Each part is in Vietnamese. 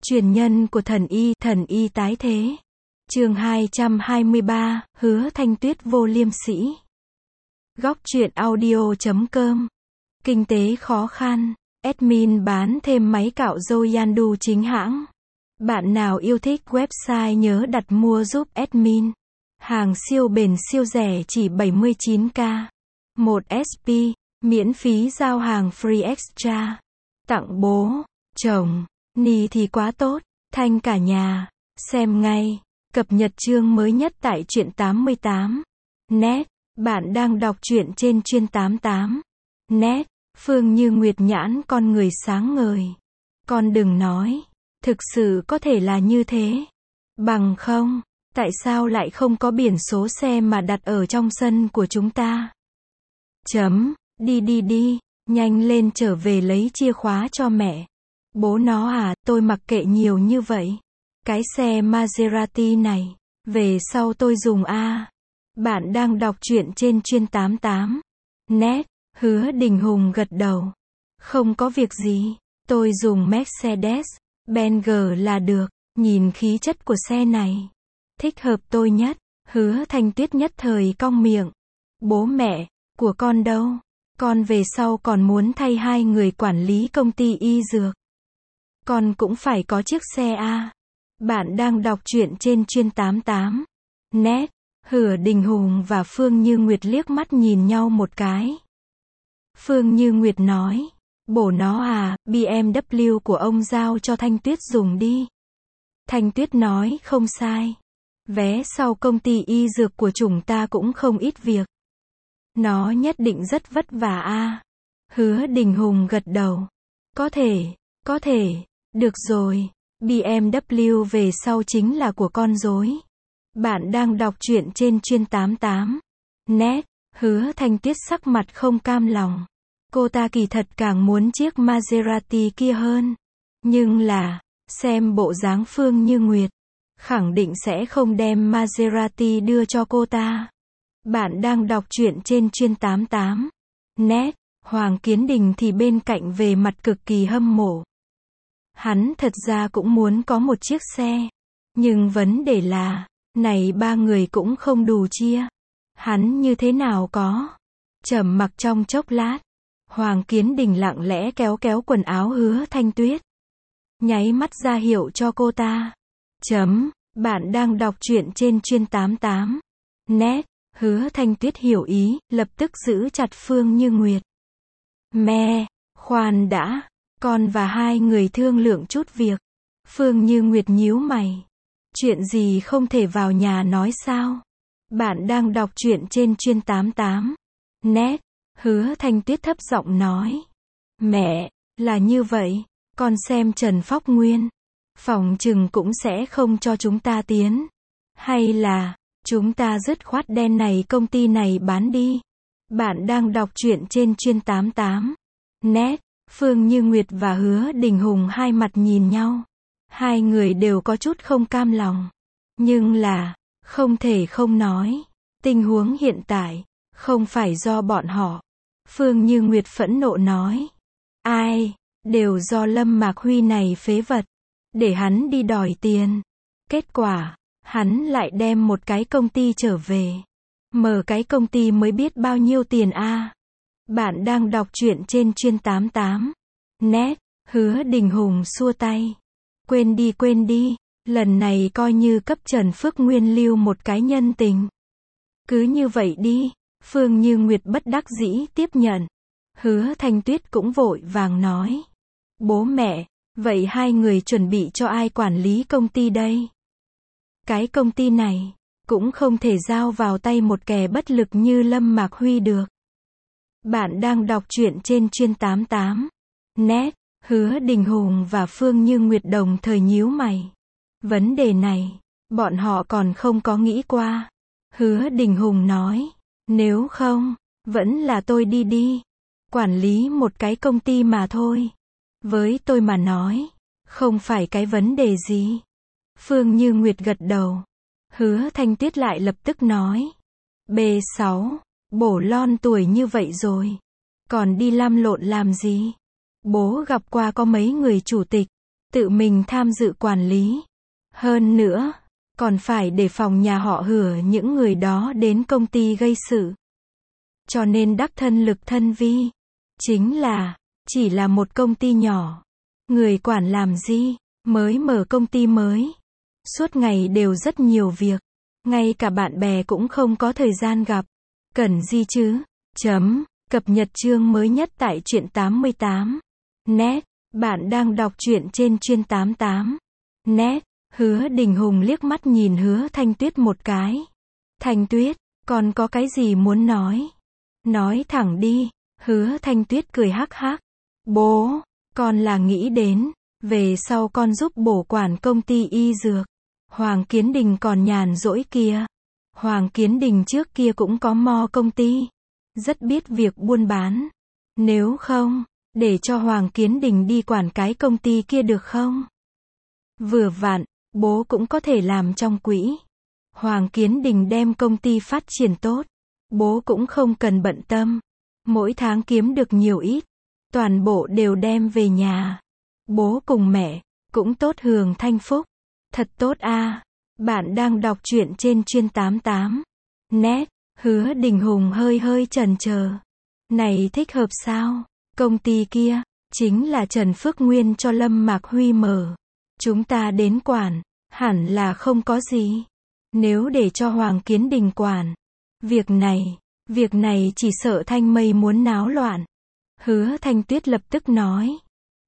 Truyền nhân của thần y tái thế. Chương 223, Hứa Thanh Tuyết vô liêm sỉ. Góc truyện audio.com. Kinh tế khó khăn. Admin bán thêm máy cạo râu Yandu chính hãng. Bạn nào yêu thích website nhớ đặt mua giúp admin. Hàng siêu bền siêu rẻ chỉ 79k. 1 SP, miễn phí giao hàng free extra. Tặng bố, chồng, ni thì quá tốt, Thanh cả nhà. Xem ngay. Cập nhật chương mới nhất tại truyện 88. Net. Bạn đang đọc truyện trên chuyên 88. Net. Phương Như Nguyệt nhãn con người sáng ngời. Con đừng nói. Thực sự có thể là như thế. Bằng không, tại sao lại không có biển số xe mà đặt ở trong sân của chúng ta? Đi, nhanh lên trở về lấy chìa khóa cho mẹ. Bố nó à, tôi mặc kệ nhiều như vậy. Cái xe Maserati này, về sau tôi dùng a. Bạn đang đọc truyện trên chuyên 88. Net. Hứa Đình Hùng gật đầu. Không có việc gì, tôi dùng Mercedes Benz là được, nhìn khí chất của xe này. Thích hợp tôi nhất. Hứa Thanh Tuyết nhất thời cong miệng. Bố mẹ của con đâu? Con về sau còn muốn thay hai người quản lý công ty y dược. Con cũng phải có chiếc xe a. Bạn đang đọc truyện trên chuyên 88. Net. Hứa Đình Hùng và Phương Như Nguyệt liếc mắt nhìn nhau một cái. Phương Như Nguyệt nói, bổ nó à, BMW của ông giao cho Thanh Tuyết dùng đi. Thanh Tuyết nói không sai. Vé sau công ty y dược của chúng ta cũng không ít việc. Nó nhất định rất vất vả a. Hứa Đình Hùng gật đầu. Có thể, được rồi. BMW về sau chính là của con rồi. Bạn đang đọc truyện trên chuyên 88. Net. Hứa Thanh Tuyết sắc mặt không cam lòng. Cô ta kỳ thật càng muốn chiếc Maserati kia hơn. Nhưng là, xem bộ dáng Phương Như Nguyệt, khẳng định sẽ không đem Maserati đưa cho cô ta. Bạn đang đọc truyện trên chuyên 88. Net. Hoàng Kiến Đình thì bên cạnh về mặt cực kỳ hâm mộ. Hắn thật ra cũng muốn có một chiếc xe. Nhưng vấn đề là, này ba người cũng không đủ chia. Hắn như thế nào có? Trầm mặc trong chốc lát. Hoàng Kiến Đình lặng lẽ kéo quần áo Hứa Thanh Tuyết. Nháy mắt ra hiệu cho cô ta. Bạn đang đọc truyện trên chuyên 88. Net. Hứa Thanh Tuyết hiểu ý, lập tức giữ chặt Phương Như Nguyệt. Mẹ, khoan đã, con và hai người thương lượng chút việc. Phương Như Nguyệt nhíu mày. Chuyện gì không thể vào nhà nói sao? Bạn đang đọc truyện trên chuyên 88. Net. Hứa Thanh Tuyết thấp giọng nói. Mẹ, là như vậy, con xem Trần Phóc Nguyên. Phòng chừng cũng sẽ không cho chúng ta tiến. Hay là, chúng ta dứt khoát đen này công ty này bán đi. Bạn đang đọc truyện trên chuyên 88. Net. Phương Như Nguyệt và Hứa Đình Hùng hai mặt nhìn nhau. Hai người đều có chút không cam lòng. Nhưng là, không thể không nói. Tình huống hiện tại, không phải do bọn họ. Phương Như Nguyệt phẫn nộ nói. Ai, đều do Lâm Mạc Huy này phế vật. Để hắn đi đòi tiền. Kết quả, hắn lại đem một cái công ty trở về. Mở cái công ty mới biết bao nhiêu tiền a. Bạn đang đọc truyện trên chuyên 88. Net. Hứa Đình Hùng xua tay. Quên đi, lần này coi như cấp Trần Phước Nguyên lưu một cái nhân tình. Cứ như vậy đi. Phương Như Nguyệt bất đắc dĩ tiếp nhận. Hứa Thanh Tuyết cũng vội vàng nói. Bố mẹ, vậy hai người chuẩn bị cho ai quản lý công ty đây? Cái công ty này, cũng không thể giao vào tay một kẻ bất lực như Lâm Mạc Huy được. Bạn đang đọc truyện trên chuyên 88. Net. Hứa Đình Hùng và Phương Như Nguyệt đồng thời nhíu mày. Vấn đề này, bọn họ còn không có nghĩ qua. Hứa Đình Hùng nói. Nếu không, vẫn là tôi đi. Quản lý một cái công ty mà thôi. Với tôi mà nói, không phải cái vấn đề gì. Phương Như Nguyệt gật đầu. Hứa Thanh Tuyết lại lập tức nói. B6, bổ lon tuổi như vậy rồi. Còn đi lăm lộn làm gì? Bố gặp qua có mấy người chủ tịch. tự mình tham dự quản lý. Hơn nữa, còn phải để phòng nhà họ Hứa những người đó đến công ty gây sự. Cho nên đắc thân Lực Thân Vi. Chính là, chỉ là một công ty nhỏ. Người quản làm gì, mới mở công ty mới. Suốt ngày đều rất nhiều việc. Ngay cả bạn bè cũng không có thời gian gặp. Cần gì chứ? Cập nhật chương mới nhất tại truyện 88. Net. Bạn đang đọc truyện trên Truyện 88. Net. Hứa Đình Hùng liếc mắt nhìn Hứa Thanh Tuyết một cái. Thanh Tuyết, con có cái gì muốn nói? Nói thẳng đi. Hứa Thanh Tuyết cười hắc hắc. Bố, con là nghĩ đến, về sau con giúp bổ quản công ty y dược. Hoàng Kiến Đình còn nhàn rỗi kia. Hoàng Kiến Đình trước kia cũng có mo công ty. Rất biết việc buôn bán. Nếu không, để cho Hoàng Kiến Đình đi quản cái công ty kia được không? Vừa vặn, bố cũng có thể làm trong quỹ. Hoàng Kiến Đình đem công ty phát triển tốt. Bố cũng không cần bận tâm. Mỗi tháng kiếm được nhiều ít. Toàn bộ đều đem về nhà. Bố cùng mẹ, cũng tốt hưởng thanh phúc. Thật tốt a. Bạn đang đọc truyện trên Truyện 88. Net. Hứa Đình Hùng hơi chần chờ. Này thích hợp sao? Công ty kia, chính là Trần Phước Nguyên cho Lâm Mạc Huy mở. Chúng ta đến quản, hẳn là không có gì. Nếu để cho Hoàng Kiến Đình quản. Việc này chỉ sợ Thanh Mây muốn náo loạn. Hứa Thanh Tuyết lập tức nói.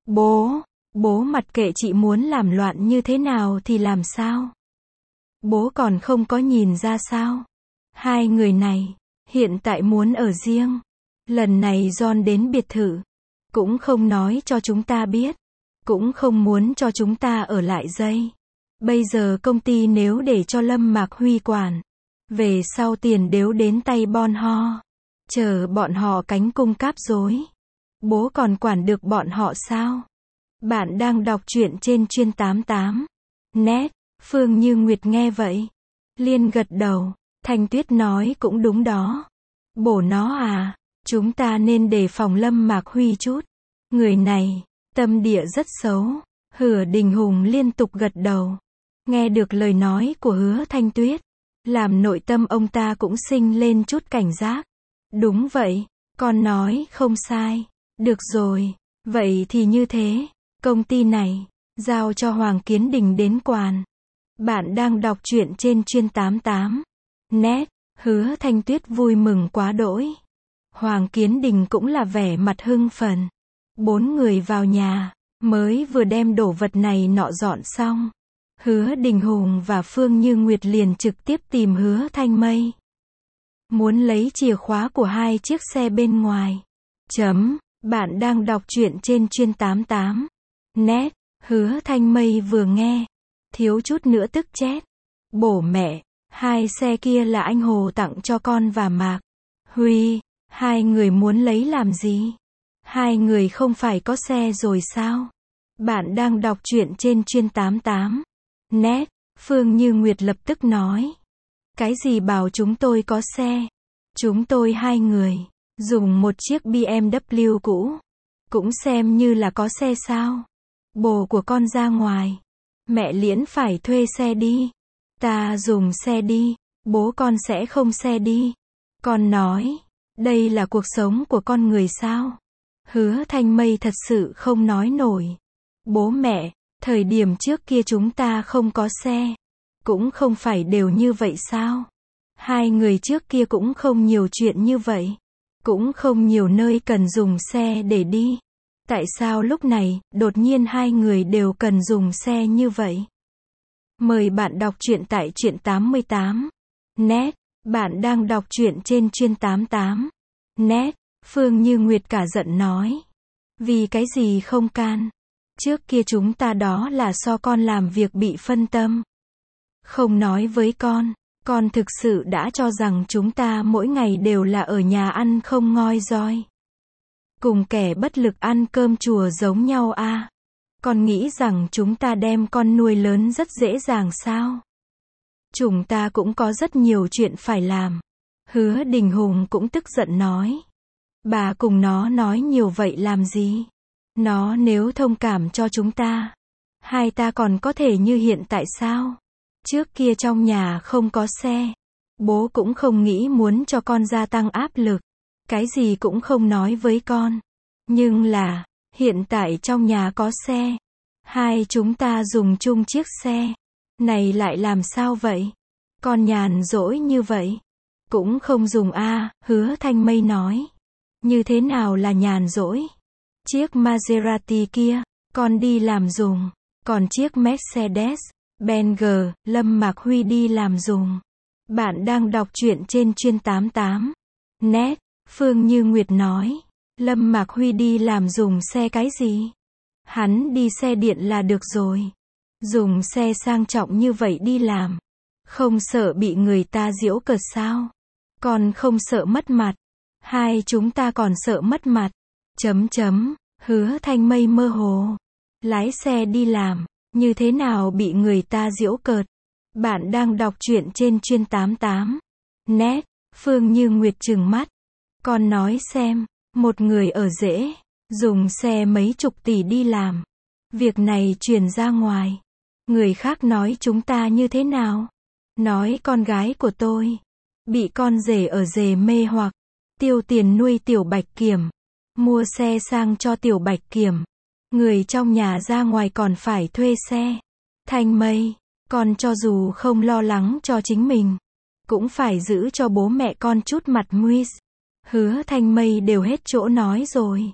Bố mặc kệ chị muốn làm loạn như thế nào thì làm sao? Bố còn không có nhìn ra sao? Hai người này, hiện tại muốn ở riêng. Lần này John đến biệt thự. Cũng không nói cho chúng ta biết. Cũng không muốn cho chúng ta ở lại dây. Bây giờ công ty nếu để cho Lâm Mạc Huy quản. Về sau tiền đều đến tay bọn họ. Chờ bọn họ cánh cung cáp rối. Bố còn quản được bọn họ sao? Bạn đang đọc truyện trên Truyện 88. Net. Phương Như Nguyệt nghe vậy. Liên gật đầu. Thanh Tuyết nói cũng đúng đó. Bổ nó à. Chúng ta nên đề phòng Lâm Mạc Huy chút. Người này, tâm địa rất xấu. Hứa Đình Hùng liên tục gật đầu. Nghe được lời nói của Hứa Thanh Tuyết. Làm nội tâm ông ta cũng sinh lên chút cảnh giác. Đúng vậy, con nói không sai. Được rồi, vậy thì như thế. Công ty này, giao cho Hoàng Kiến Đình đến quản. Bạn đang đọc truyện trên Truyện 88. Net. Hứa Thanh Tuyết vui mừng quá đỗi. Hoàng Kiến Đình cũng là vẻ mặt hưng phấn. 4 người vào nhà, mới vừa đem đồ vật này nọ dọn xong. Hứa Đình Hùng và Phương Như Nguyệt liền trực tiếp tìm Hứa Thanh Mây. Muốn lấy chìa khóa của 2 chiếc xe bên ngoài. Bạn đang đọc truyện trên Truyện 88. Net. Hứa Thanh Mây vừa nghe, thiếu chút nữa tức chết. Bổ mẹ, 2 xe kia là anh Hồ tặng cho con và Mạc Huy. 2 người muốn lấy làm gì? 2 người không phải có xe rồi sao? Bạn đang đọc truyện trên Truyện 88. Net. Phương Như Nguyệt lập tức nói. Cái gì bảo chúng tôi có xe? Chúng tôi 2 người, dùng một chiếc BMW cũ. Cũng xem như là có xe sao? Bồ của con ra ngoài. Mẹ Liễn phải thuê xe đi. Ta dùng xe đi, bố con sẽ không xe đi. Con nói, đây là cuộc sống của con người sao? Hứa Thanh Mây thật sự không nói nổi. Bố mẹ, thời điểm trước kia chúng ta không có xe. Cũng không phải đều như vậy sao? 2 người trước kia cũng không nhiều chuyện như vậy. Cũng không nhiều nơi cần dùng xe để đi. Tại sao lúc này, đột nhiên 2 người đều cần dùng xe như vậy? Mời bạn đọc truyện tại Truyện 88. Net. Bạn đang đọc truyện trên Truyện 88. Net. Phương Như Nguyệt cả giận nói. Vì cái gì không can? Trước kia chúng ta đó là do con làm việc bị phân tâm. Không nói với con thực sự đã cho rằng chúng ta mỗi ngày đều là ở nhà ăn không ngoi roi. Cùng kẻ bất lực ăn cơm chùa giống nhau à? Con nghĩ rằng chúng ta đem con nuôi lớn rất dễ dàng sao? Chúng ta cũng có rất nhiều chuyện phải làm. Hứa Đình Hùng cũng tức giận nói. Bà cùng nó nói nhiều vậy làm gì? Nó nếu thông cảm cho chúng ta, Hai ta còn có thể như hiện tại sao? Trước kia trong nhà không có xe. Bố cũng không nghĩ muốn cho con gia tăng áp lực. Cái gì cũng không nói với con. Nhưng là, hiện tại trong nhà có xe. Hai chúng ta dùng chung chiếc xe. Này lại làm sao vậy? Con nhàn rỗi như vậy. Cũng không dùng a, Hứa Thanh Mây nói. Như thế nào là nhàn rỗi? Chiếc Maserati kia, con đi làm dùng. Còn chiếc Mercedes Benz, Lâm Mạc Huy đi làm dùng. Bạn đang đọc truyện trên chuyên 88. Net, Phương Như Nguyệt nói. Lâm Mạc Huy đi làm dùng xe cái gì? Hắn đi xe điện là được rồi. Dùng xe sang trọng như vậy đi làm. Không sợ bị người ta giễu cợt sao? Còn không sợ mất mặt. Hai chúng ta còn sợ mất mặt. Hứa Thanh Mây mơ hồ. Lái xe đi làm, như thế nào bị người ta giễu cợt? Bạn đang đọc truyện trên chuyên 88. Net, Phương Như Nguyệt trừng mắt. Con nói xem, một người ở rễ, dùng xe mấy chục tỷ đi làm. Việc này truyền ra ngoài. Người khác nói chúng ta như thế nào? Nói con gái của tôi bị con rể ở rể mê hoặc, tiêu tiền nuôi Tiểu Bạch Kiểm, mua xe sang cho Tiểu Bạch Kiểm. Người trong nhà ra ngoài còn phải thuê xe. Thanh Mây, con cho dù không lo lắng cho chính mình, cũng phải giữ cho bố mẹ con chút mặt mũi. Hứa Thanh Mây đều hết chỗ nói rồi.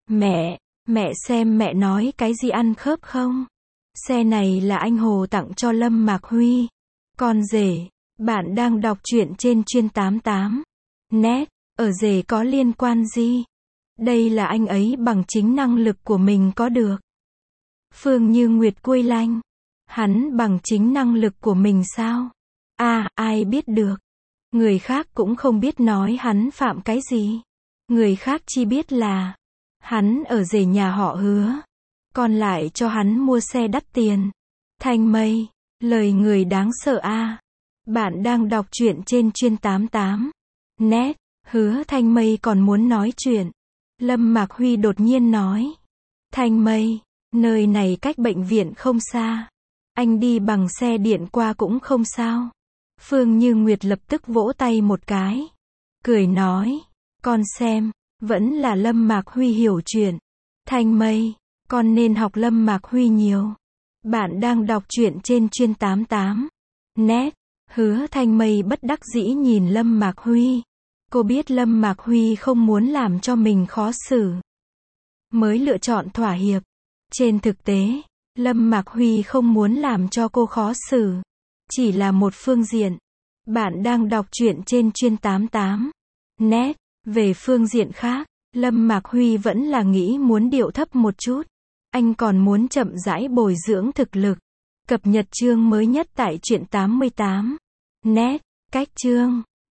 Mẹ xem mẹ nói cái gì ăn khớp không? Xe này là anh Hồ tặng cho Lâm Mạc Huy. Con rể, bạn đang đọc truyện trên chuyên 88. Net, ở rể có liên quan gì? Đây là anh ấy bằng chính năng lực của mình có được. Phương Như Nguyệt cui lanh. Hắn bằng chính năng lực của mình sao? Ai biết được. Người khác cũng không biết nói hắn phạm cái gì. Người khác chỉ biết là hắn ở rể nhà họ Hứa. Còn lại cho hắn mua xe đắt tiền. Thanh Mây, lời người đáng sợ a. Bạn đang đọc truyện trên chuyên 88. Net, Hứa Thanh Mây còn muốn nói chuyện. Lâm Mạc Huy đột nhiên nói. Thanh Mây, nơi này cách bệnh viện không xa. Anh đi bằng xe điện qua cũng không sao. Phương Như Nguyệt lập tức vỗ tay một cái. Cười nói. Con xem, vẫn là Lâm Mạc Huy hiểu chuyện. Thanh Mây, con nên học Lâm Mạc Huy nhiều. Bạn đang đọc truyện trên chuyên 88. Net, Hứa Thanh Mây bất đắc dĩ nhìn Lâm Mạc Huy. Cô biết Lâm Mạc Huy không muốn làm cho mình khó xử, mới lựa chọn thỏa hiệp. Trên thực tế, Lâm Mạc Huy không muốn làm cho cô khó xử. Chỉ là một phương diện. Bạn đang đọc truyện trên chuyên 88. Net, về phương diện khác, Lâm Mạc Huy vẫn là nghĩ muốn điệu thấp một chút. Anh còn muốn chậm rãi bồi dưỡng thực lực. Cập nhật chương mới nhất tại truyện 88. Net, cách chương